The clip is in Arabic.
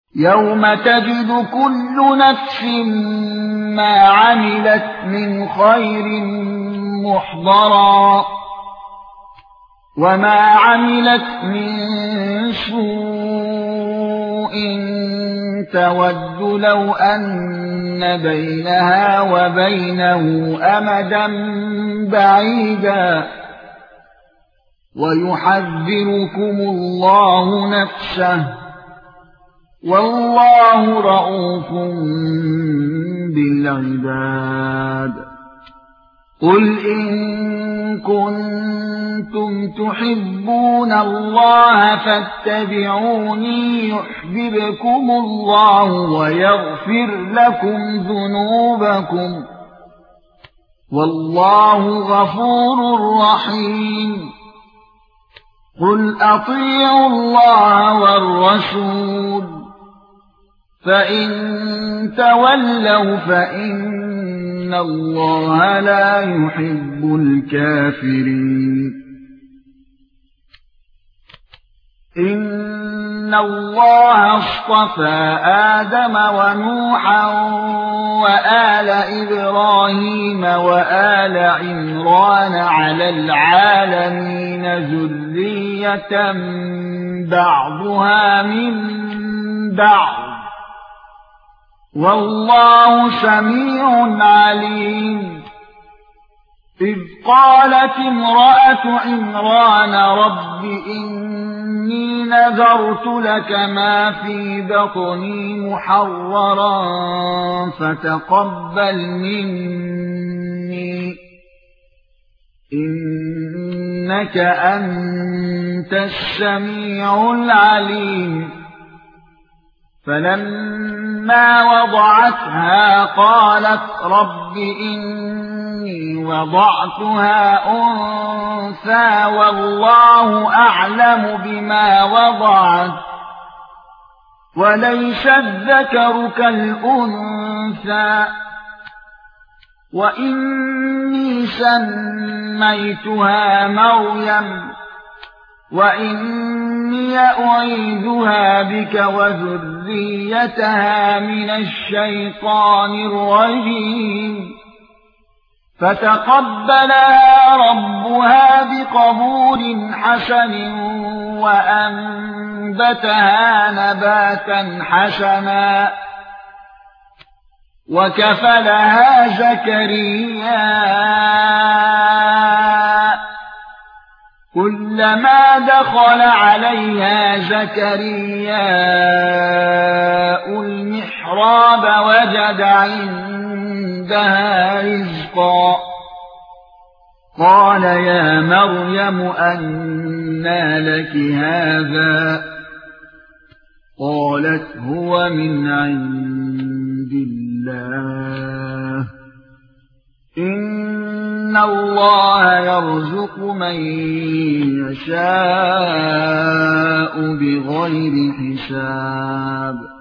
يوم تجد كل نفس ما عملت من خير محضرا وما عملت من سوء تود لو أن بينها وبينه أمدا بعيدا ويحذركم الله نفسه والله رءوف بالعباد قل إن كنتم تحبون الله فاتبعوني يحببكم الله ويغفر لكم ذنوبكم والله غفور رحيم قل أطيعوا الله والرسول فإن تولوا فإن الله لا يحب الكافرين إن الله اصطفى آدم ونوحا وآل إبراهيم وآل عمران على العالمين ذرية بعضها من بعض والله سميع عليم إذ قالت امرأة عمران رب إني نذرت لك ما في بطني محررا فتقبل مني إنك أنت السميع العليم فلما وضعتها قالت رب إني وضعتها أنثى والله أعلم بما وضعت وليس الذكر كالأنثى وإني سميتها مريم وإني أعيذها بك وذريتها من الشيطان الرجيم فتقبلها ربها بقبول حسن وأنبتها نباتا حسنا وكفلها زكريا كلما دخل عليها زكريا المحراب وجد عندها رزقا قال يا مريم أنى لك هذا قالت هو من عند الله إن الله يرزق من يشاء بغير حساب